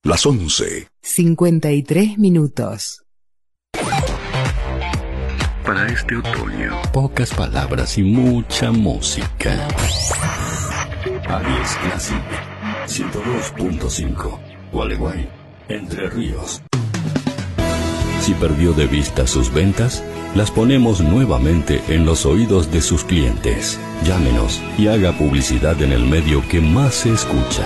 Las 11:53. Para este otoño, pocas palabras y mucha música. Aries Classic 102.5, Gualeguay, Entre Ríos. Si perdió de vista sus ventas, las ponemos nuevamente en los oídos de sus clientes. Llámenos y haga publicidad en el medio que más se escucha.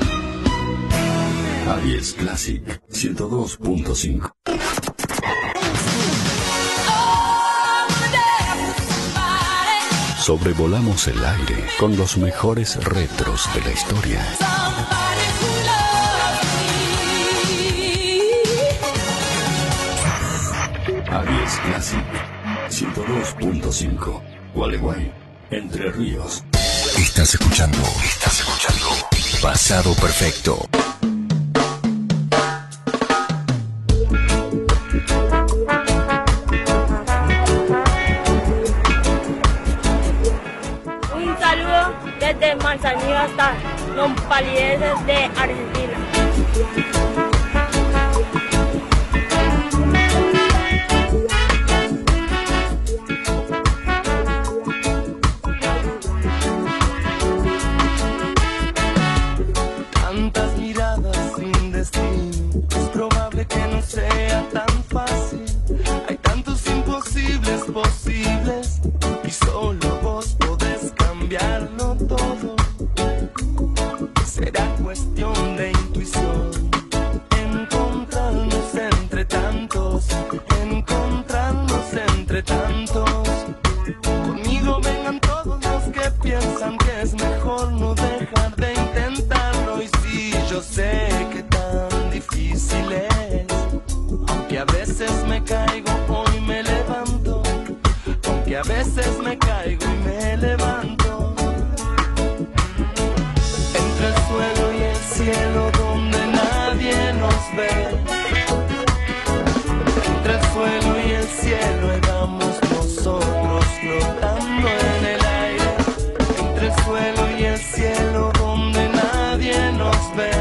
Aries Classic 102.5. Sobrevolamos el aire con los mejores retros de la historia. Aries Classic 102.5, Gualeguay, Entre Ríos. Estás escuchando Pasado Perfecto. Un saludo desde Manzanillo hasta Nopales de Argentina. Tantas miradas sin destino, es probable que no sea tan fácil. Hay tantos imposibles posibles y solo vos podés cambiarlo todo. Será cuestión de intuición, encontrarnos entre tantos, Conmigo vengan todos los que piensan que es mejor no dejar de intentarlo. Y sí, yo sé que tan difícil es, aunque a veces me caigo, hoy me levanto. Aunque a veces me caigo y me levanto. Entre el suelo y el cielo donde nadie nos ve. Entre el suelo y el cielo ahí vamos nosotros flotando en el aire. Entre el suelo y el cielo donde nadie nos ve.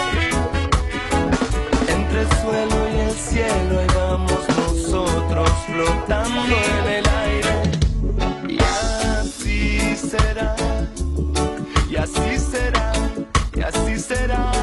Entre el suelo y el cielo ahí vamos nosotros flotando en el aire. Y así será, y así será, y así será.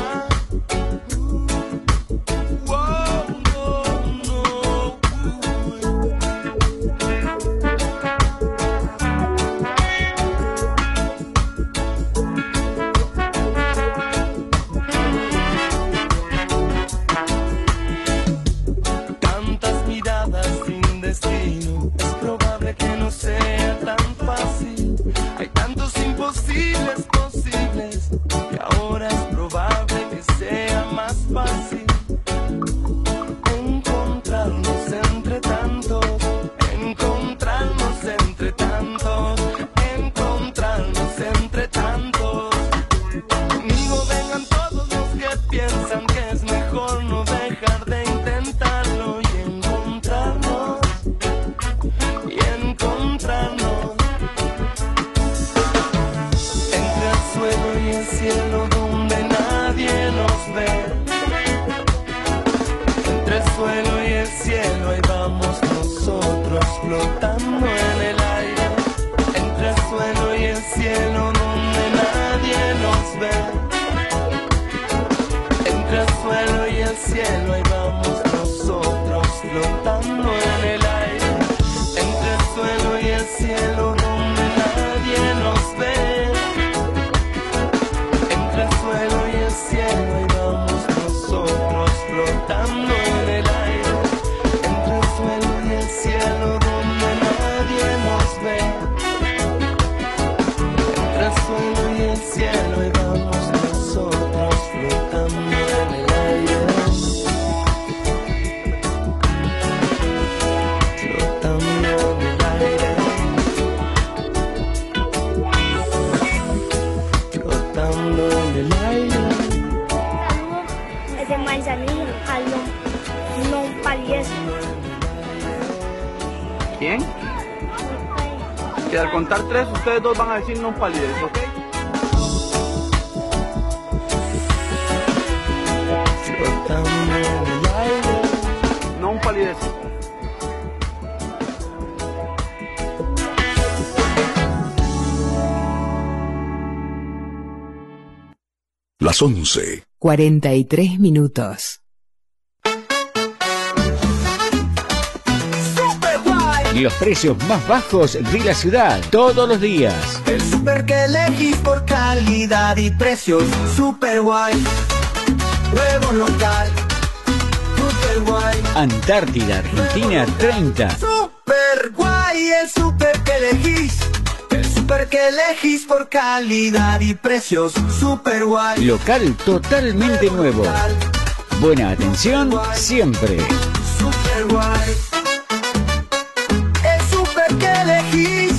Tantas miradas sin destino, es probable que no sea tan fácil. Hay tantos imposibles posibles, que ahora es probable que sea más fácil. Encontrarnos entre tantos, encontrarnos entre tantos, encontrarnos entre tantos. Conmigo vengan todos los que piensan que es mejor no dejar de intentarlo. Y encontrarnos, y encontrarnos. Entre el suelo y el cielo donde nadie nos ve. Entre el suelo y el cielo ahí vamos nosotros flotando en el aire. Entre el suelo y el cielo donde nadie nos ve. Entre el suelo y el cielo ahí vamos nosotros flotando en el aire. Entre el suelo y el cielo donde nadie nos ve. Entre el suelo y el cielo ahí vamos nosotros flotando en el aire. Entre el suelo y el cielo donde nadie nos ve. Entre el suelo y el cielo ahí vamos nosotros flotando en el aire. Flotando en el aire. Flotando en el aire. Desde Manzanillo a Nopales. ¿Quién? Que al contar 3 ustedes dos van a decir no palidez, ¿ok? Aries. Las 11. 43 minutos. Los precios más bajos de la ciudad, todos los días. El super que elegís por calidad y precios, super guay. Nuevo local, super guay. Antártida, Argentina, 30. Super guay, el super que elegís. El super que elegís por calidad y precios, super guay. Local totalmente nuevo. Buena atención siempre. Super guay. El super que elegís.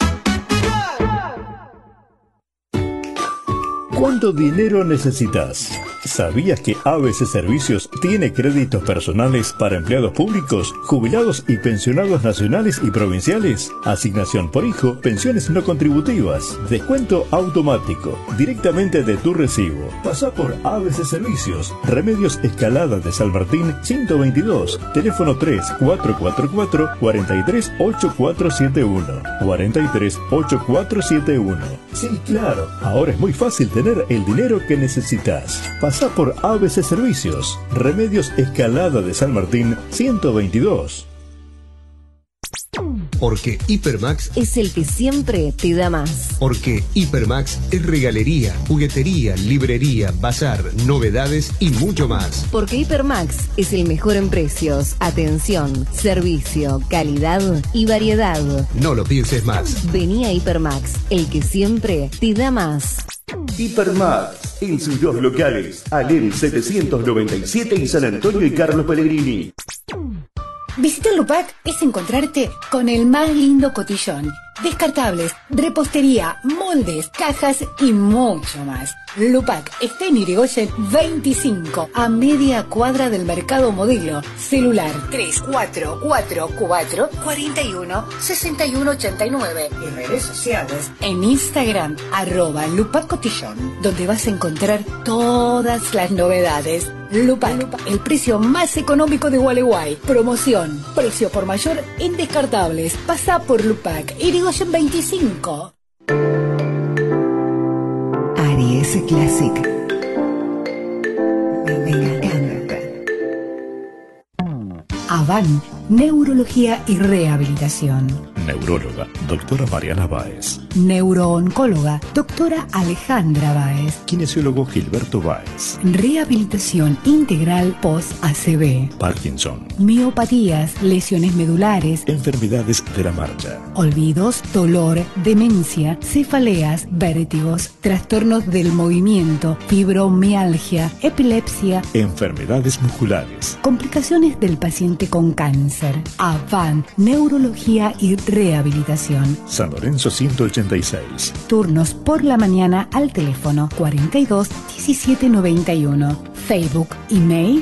¿Cuánto dinero necesitas? ¿Sabías que ABC Servicios tiene créditos personales para empleados públicos, jubilados y pensionados nacionales y provinciales? Asignación por hijo, pensiones no contributivas, descuento automático, directamente de tu recibo. Pasá por ABC Servicios, Remedios Escalada de San Martín 122, teléfono 3444-438471. 438471. Sí, claro, ahora es muy fácil tener el dinero que necesitas. Pasá por ABC Servicios, Remedios Escalada de San Martín 122. Porque Hipermax es el que siempre te da más. Porque Hipermax es regalería, juguetería, librería, bazar, novedades y mucho más. Porque Hipermax es el mejor en precios, atención, servicio, calidad y variedad. No lo pienses más. Vení a Hipermax, el que siempre te da más. Hipermax, en sus dos locales, Alem 797 y San Antonio y Carlos Pellegrini. Visitar Lupac es encontrarte con el más lindo cotillón. Descartables, repostería, moldes, cajas y mucho más. Lupac está en Irigoyen 25, a media cuadra del Mercado Modelo. Celular 3444 41 61 89 y redes sociales en Instagram @LupacCotillón, donde vas a encontrar todas las novedades. Lupac, el precio más económico de Gualeguay. Promoción, precio por mayor en descartables. Pasa por Lupac, Irigoyen 25. Aries Classic. Me encanta. Avan, Neurología y Rehabilitación. Neuróloga, doctora Mariana Báez. Neurooncóloga, doctora Alejandra Báez. Kinesiólogo Gilberto Báez. Rehabilitación integral post-ACV. Parkinson. Miopatías, lesiones medulares. Enfermedades de la marcha. Olvidos, dolor, demencia, cefaleas, vértigos, trastornos del movimiento, fibromialgia, epilepsia. Enfermedades musculares. Complicaciones del paciente con cáncer. Avan, Neurología y Rehabilitación. San Lorenzo 186. Turnos por la mañana al teléfono 42 17 91. Facebook, email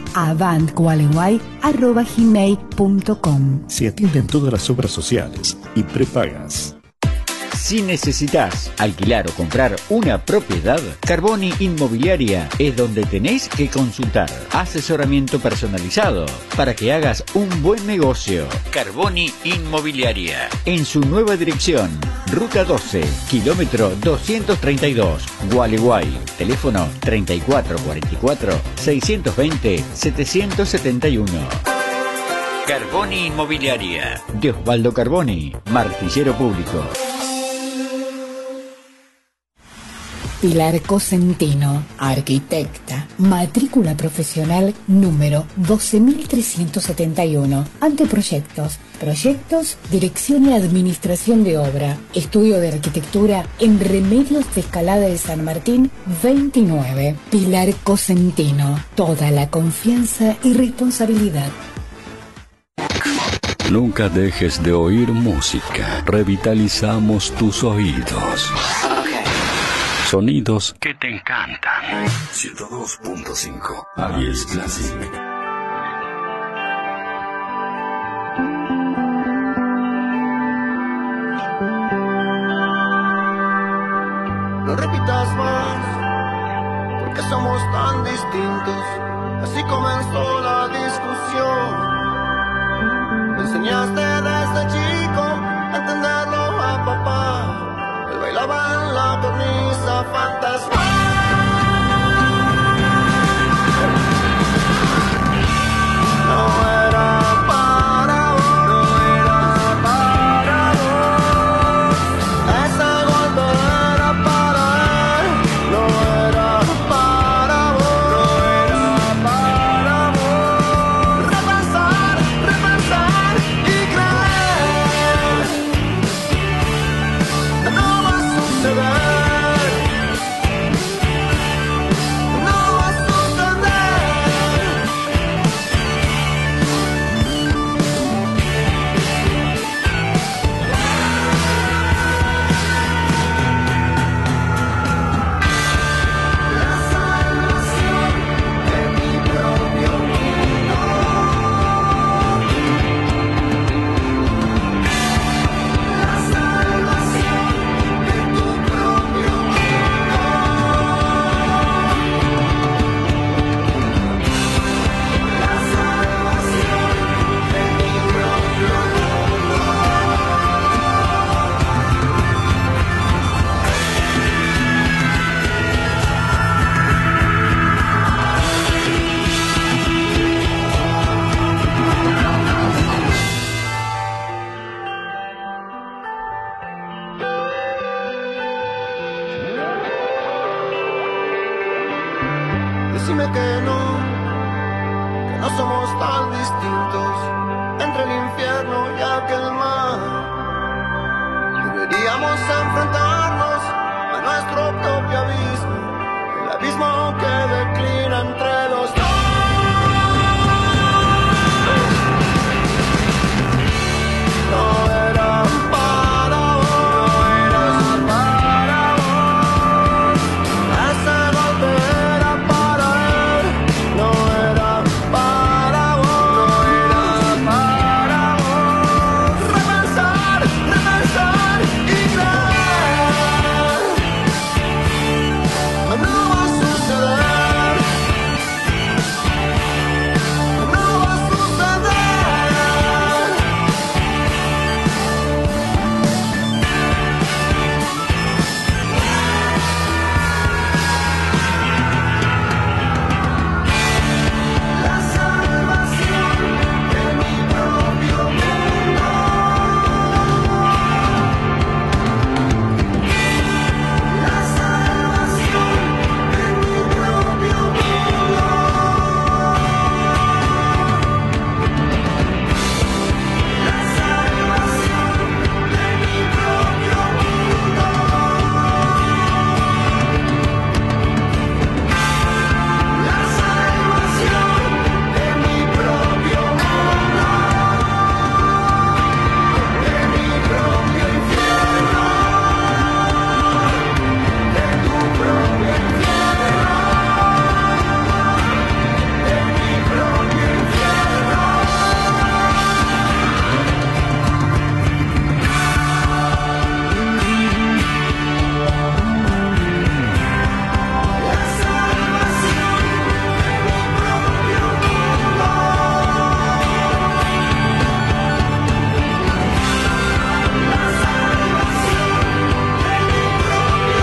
avantgualeguay@gmail.com. Se atienden todas las obras sociales y prepagas. Si necesitas alquilar o comprar una propiedad, Carboni Inmobiliaria es donde tenés que consultar. Asesoramiento personalizado para que hagas un buen negocio. Carboni Inmobiliaria. En su nueva dirección, Ruta 12, kilómetro 232, Gualeguay. Teléfono 3444-620-771. Carboni Inmobiliaria. De Osvaldo Carboni, martillero público. Pilar Cosentino, arquitecta, matrícula profesional número 12.371. Anteproyectos, proyectos, dirección y administración de obra. Estudio de arquitectura en Remedios de Escalada de San Martín 29. Pilar Cosentino, toda la confianza y responsabilidad. Nunca dejes de oír música. Revitalizamos tus oídos. Sonidos que te encantan. 102.5 Aries Classic. No repitas más, porque somos tan distintos. Así comenzó la discusión. que no somos tan distintos entre el infierno y aquel mar. Deberíamos enfrentarnos a nuestro propio abismo, el abismo que declina entre los dos. No era para vos, no era para vos. Ese golpe era para él, no era para vos, no era para vos. Repensar y creer, no va a suceder, no va a suceder. La salvación de mi propio mundo. La salvación de mi propio mundo. La salvación de mi propio mundo. La salvación de mi propio mundo, de mi propio infierno, de tu propio infierno, de mi propio infierno. La salvación de mi propio mundo. La salvación de mi propio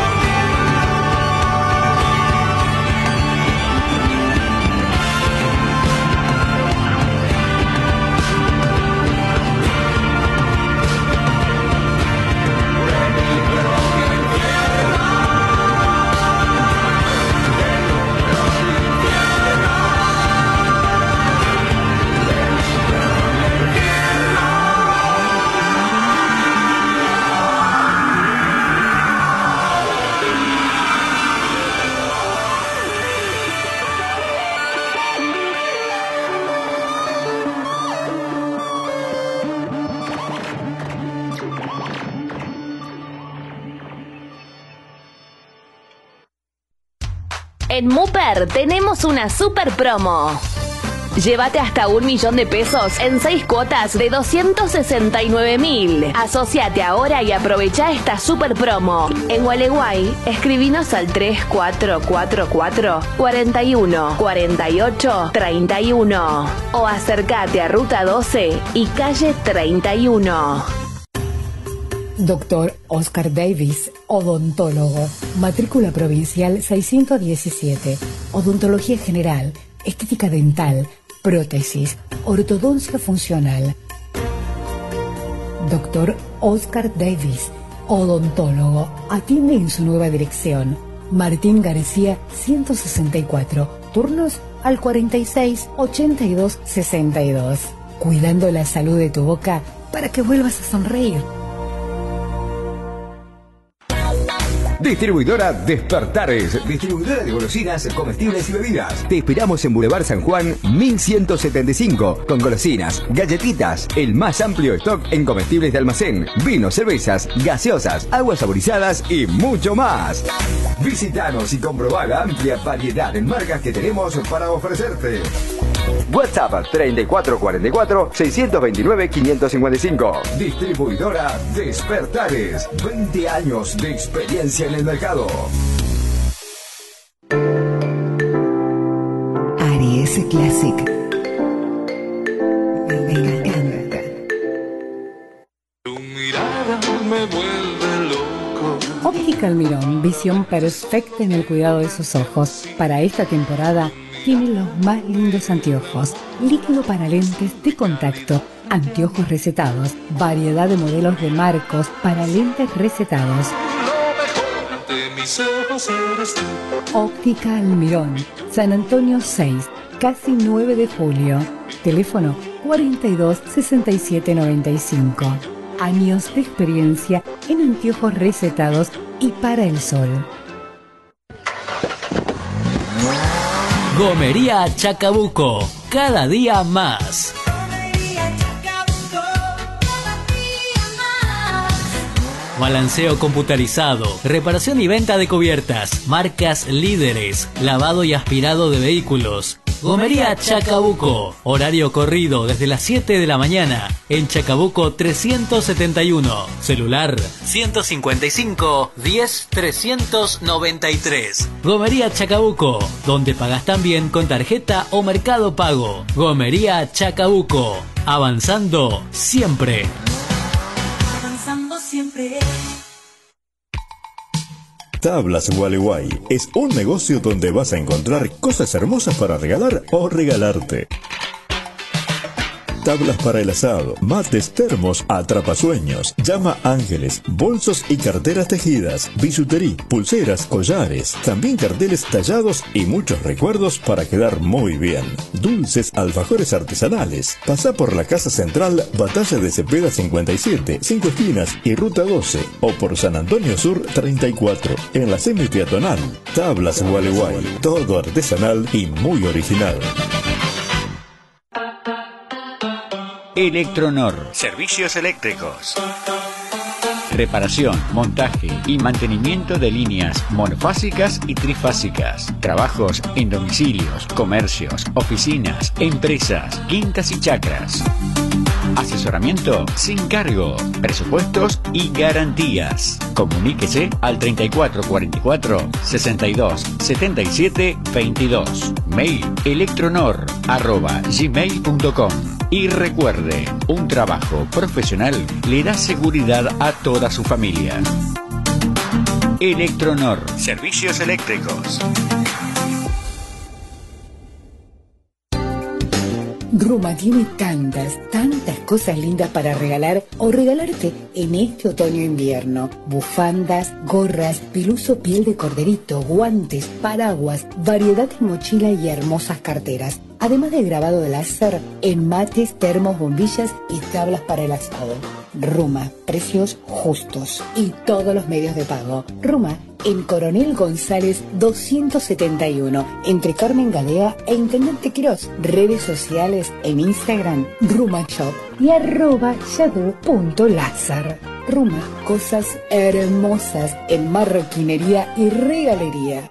En Mooper tenemos una super promo. Llévate hasta 1 millón de pesos en 6 cuotas de 269.000. Asociate ahora y aprovecha esta super promo. En Gualeguay, escribinos al 3444 41 48 31 o acércate a Ruta 12 y calle 31. Doctor Oscar Davis, odontólogo, matrícula provincial 617, odontología general, estética dental, prótesis, ortodoncia funcional. Doctor Oscar Davis, odontólogo, atiende en su nueva dirección. Martín García 164, turnos al 46 82 62. Cuidando la salud de tu boca para que vuelvas a sonreír. Distribuidora Despertares, distribuidora de golosinas, comestibles y bebidas. Te esperamos en Boulevard San Juan 1175, con golosinas, galletitas, el más amplio stock en comestibles de almacén, vinos, cervezas, gaseosas, aguas saborizadas y mucho más. Visítanos y comprobá la amplia variedad en marcas que tenemos para ofrecerte. WhatsApp 3444-629-555. Distribuidora Despertares. 20 años de experiencia en el mercado. Aries Classic. Me encanta. Tu mirada me vuelve loco. Óptica Almirón, visión perfecta en el cuidado de sus ojos. Para esta temporada tiene los más lindos anteojos, líquido para lentes de contacto, anteojos recetados, variedad de modelos de marcos para lentes recetados. Lo mejor de mi mis ojos eres tú. Óptica Almirón, San Antonio 6, casi 9 de julio. Teléfono 42 67 95. Años de experiencia en anteojos recetados y para el sol. Gomería Chacabuco, cada día más. Balanceo computarizado, reparación y venta de cubiertas, marcas líderes, lavado y aspirado de vehículos. Gomería Chacabuco, horario corrido desde las 7 de la mañana, en Chacabuco 371, celular 155 10 393. Gomería Chacabuco, donde pagas también con tarjeta o Mercado Pago. Gomería Chacabuco, avanzando siempre. Avanzando siempre. Tablas Gualeguay es un negocio donde vas a encontrar cosas hermosas para regalar o regalarte. Tablas para el asado, mates, termos, atrapasueños, llama ángeles, bolsos y carteras tejidas, bisutería, pulseras, collares, también carteles tallados y muchos recuerdos para quedar muy bien. Dulces, alfajores artesanales. Pasá por la Casa Central, Batalla de Cepeda 57, 5 esquinas y Ruta 12, o por San Antonio Sur 34, en la semi-peatonal. Tablas Gualeguay, todo artesanal y muy original. Electronor, servicios eléctricos. Reparación, montaje y mantenimiento de líneas monofásicas y trifásicas. Trabajos en domicilios, comercios, oficinas, empresas, quintas y chacras. Asesoramiento sin cargo, presupuestos y garantías. Comuníquese al 3444 62 77 22. Mail electronor@gmail.com. Y recuerde, un trabajo profesional le da seguridad a toda su familia. Electronor, servicios eléctricos. Ruma tiene tantas cosas lindas para regalar o regalarte en este otoño-invierno. Bufandas, gorras, piluso piel de corderito, guantes, paraguas, variedad de mochila y hermosas carteras. Además de grabado de láser en mates, termos, bombillas y tablas para el asado. Ruma, precios justos y todos los medios de pago. Ruma en Coronel González 271, entre Carmen Gadea e Intendente Quirós. Redes sociales en Instagram, Ruma Shop y @yahoo.lazar. Ruma, cosas hermosas en marroquinería y regalería.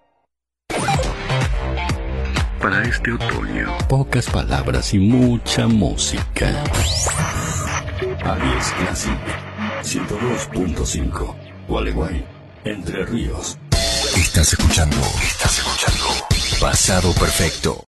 Para este otoño, pocas palabras y mucha música. Aries Classic 102.5, Gualeguay, Entre Ríos. Estás escuchando Pasado Perfecto.